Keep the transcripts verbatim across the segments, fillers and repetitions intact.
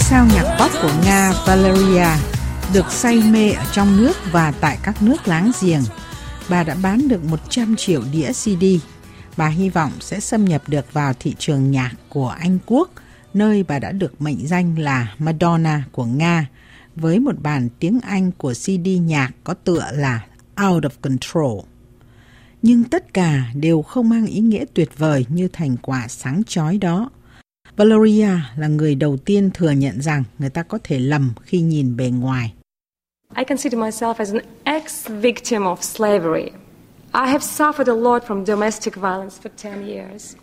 sao nhạc pop của Nga Valeria được say mê ở trong nước và tại các nước láng giềng. Bà đã bán được một trăm triệu đĩa xê đê. Bà hy vọng sẽ xâm nhập được vào thị trường nhạc của Anh Quốc, nơi bà đã được mệnh danh là Madonna của Nga, với một bản tiếng Anh của xê đê nhạc có tựa là Out of Control. Nhưng tất cả đều không mang ý nghĩa tuyệt vời như thành quả sáng chói đó. Valeria là người đầu tiên thừa nhận rằng người ta có thể lầm khi nhìn bề ngoài. I consider myself as an ex-victim of slavery. I have suffered a lot from domestic violence for ten years.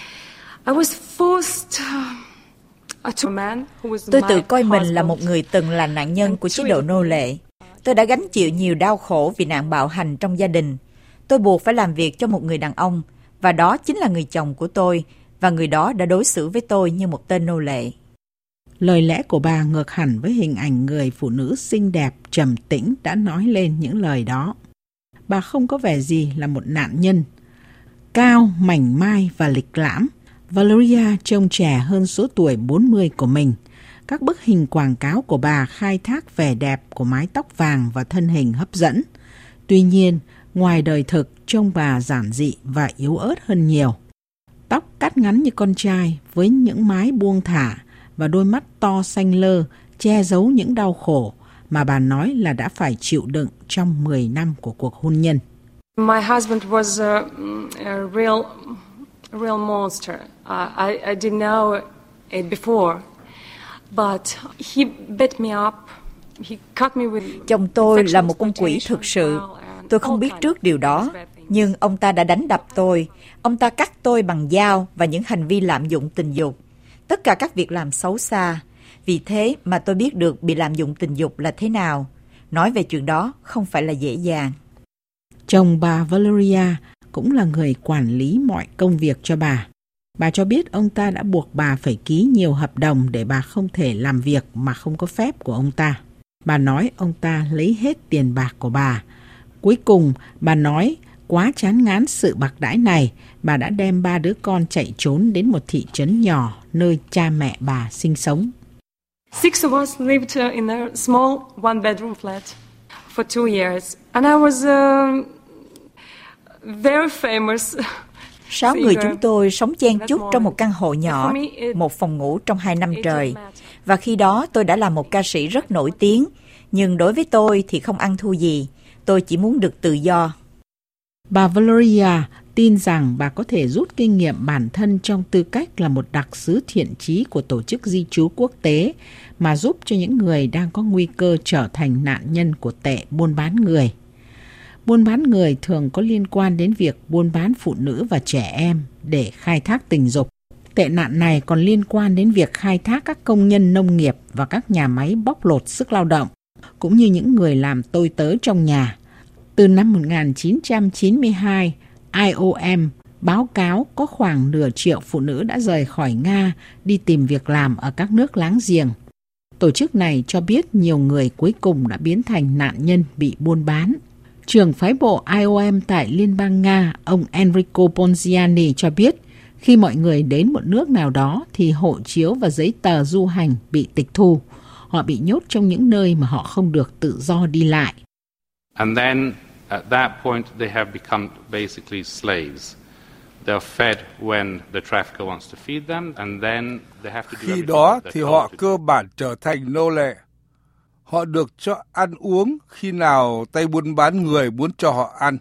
I was forced to a man who was Tôi tự coi mình là một người từng là nạn nhân của chế độ nô lệ. Tôi đã gánh chịu nhiều đau khổ vì nạn bạo hành trong gia đình. Tôi buộc phải làm việc cho một người đàn ông, và đó chính là người chồng của tôi, và người đó đã đối xử với tôi như một tên nô lệ. Lời lẽ của bà ngược hẳn với hình ảnh người phụ nữ xinh đẹp, trầm tĩnh đã nói lên những lời đó. Bà không có vẻ gì là một nạn nhân. Cao, mảnh mai và lịch lãm, Valeria trông trẻ hơn số tuổi bốn mươi của mình. Các bức hình quảng cáo của bà khai thác vẻ đẹp của mái tóc vàng và thân hình hấp dẫn. Tuy nhiên, ngoài đời thực, trông bà giản dị và yếu ớt hơn nhiều. Tóc cắt ngắn như con trai với những mái buông thả và đôi mắt to xanh lơ che giấu những đau khổ mà bà nói là đã phải chịu đựng trong mười năm của cuộc hôn nhân. My husband was a, a real, real monster. Uh, I, I didn't know it before, but he beat me up. He cut me with. Chồng tôi là một con quỷ thực sự. Tôi không biết trước điều đó, nhưng ông ta đã đánh đập tôi. Ông ta cắt tôi bằng dao và những hành vi lạm dụng tình dục. Tất cả các việc làm xấu xa. Vì thế mà tôi biết được bị lạm dụng tình dục là thế nào. Nói về chuyện đó không phải là dễ dàng. Chồng bà Valeria cũng là người quản lý mọi công việc cho bà. Bà cho biết ông ta đã buộc bà phải ký nhiều hợp đồng để bà không thể làm việc mà không có phép của ông ta. Bà nói ông ta lấy hết tiền bạc của bà. Cuối cùng, bà nói quá chán ngán sự bạc đãi này, bà đã đem ba đứa con chạy trốn đến một thị trấn nhỏ nơi cha mẹ bà sinh sống. Six of us lived in a small one-bedroom flat for two years, and I was uh, very famous. Sáu người chúng tôi sống chen chúc trong một căn hộ nhỏ, một phòng ngủ trong hai năm trời. Và khi đó tôi đã là một ca sĩ rất nổi tiếng, nhưng đối với tôi thì không ăn thua gì. Tôi chỉ muốn được tự do. Bà Valeria tin rằng bà có thể rút kinh nghiệm bản thân trong tư cách là một đặc sứ thiện chí của Tổ chức Di trú Quốc tế mà giúp cho những người đang có nguy cơ trở thành nạn nhân của tệ buôn bán người. Buôn bán người thường có liên quan đến việc buôn bán phụ nữ và trẻ em để khai thác tình dục. Tệ nạn này còn liên quan đến việc khai thác các công nhân nông nghiệp và các nhà máy bóc lột sức lao động, cũng như những người làm tôi tớ trong nhà. Từ năm một nghìn chín trăm chín mươi hai, I O M báo cáo có khoảng nửa triệu phụ nữ đã rời khỏi Nga đi tìm việc làm ở các nước láng giềng. Tổ chức này cho biết nhiều người cuối cùng đã biến thành nạn nhân bị buôn bán. Trưởng phái bộ I O M tại Liên bang Nga, ông Enrico Ponziani cho biết, khi mọi người đến một nước nào đó thì hộ chiếu và giấy tờ du hành bị tịch thu. Họ bị nhốt trong những nơi mà họ không được tự do đi lại. And then at that point they have become basically slaves. They're fed when the trafficker wants to feed them, and then they have to do Khi đó thì họ cơ bản trở thành nô lệ. Họ được cho ăn uống khi nào tay buôn bán người muốn cho họ ăn,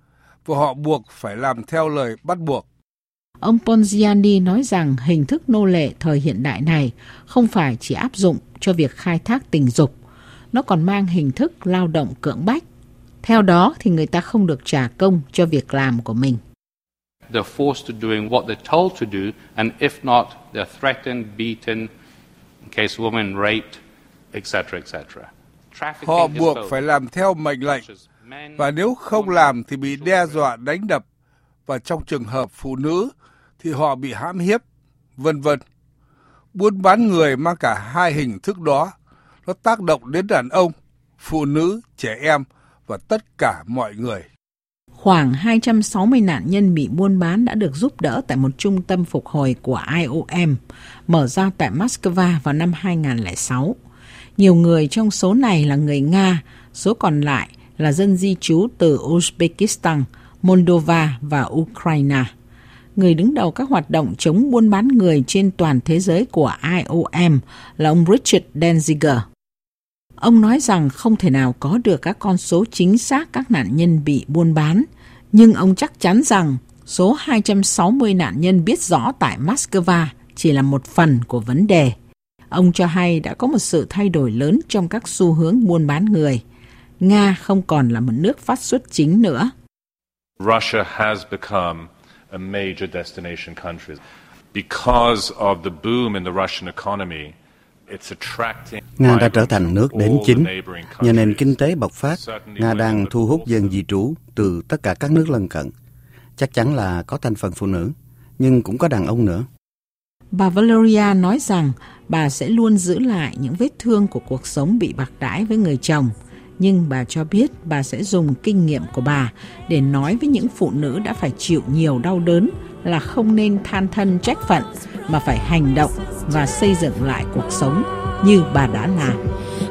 và họ buộc phải làm theo lời bắt buộc. Ông Ponziani nói rằng hình thức nô lệ thời hiện đại này không phải chỉ áp dụng cho việc khai thác tình dục, nó còn mang hình thức lao động cưỡng bách. Theo đó thì người ta không được trả công cho việc làm của mình. They're forced to doing what they're told to do, and if not, they're threatened, beaten, in case women raped, et cetera, et cetera. Họ buộc phải làm theo mệnh lệnh, và nếu không làm thì bị đe dọa đánh đập, và trong trường hợp phụ nữ thì họ bị hãm hiếp, vân vân. Buôn bán người mang cả hai hình thức đó. Nó tác động đến đàn ông, phụ nữ, trẻ em và tất cả mọi người. Khoảng hai trăm sáu mươi nạn nhân bị buôn bán đã được giúp đỡ tại một trung tâm phục hồi của I O M mở ra tại Moscow vào năm hai nghìn không trăm lẻ sáu. Nhiều người trong số này là người Nga, số còn lại là dân di trú từ Uzbekistan, Moldova và Ukraine. Người đứng đầu các hoạt động chống buôn bán người trên toàn thế giới của I O M là ông Richard Denziger. Ông nói rằng không thể nào có được các con số chính xác các nạn nhân bị buôn bán, nhưng ông chắc chắn rằng số hai trăm sáu mươi nạn nhân biết rõ tại Moscow chỉ là một phần của vấn đề. Ông cho hay đã có một sự thay đổi lớn trong các xu hướng buôn bán người. Nga không còn là một nước phát xuất chính nữa. Russia has become a major destination country because of the boom in the Russian economy. Nga đã trở thành nước đến chính. Nhờ nền kinh tế bộc phát, Nga đang thu hút dân di trú từ tất cả các nước lân cận. Chắc chắn là có thành phần phụ nữ, nhưng cũng có đàn ông nữa. Bà Valeria nói rằng bà sẽ luôn giữ lại những vết thương của cuộc sống bị bạc đãi với người chồng. Nhưng bà cho biết bà sẽ dùng kinh nghiệm của bà để nói với những phụ nữ đã phải chịu nhiều đau đớn là không nên than thân trách phận, mà phải hành động và xây dựng lại cuộc sống như bà đã làm.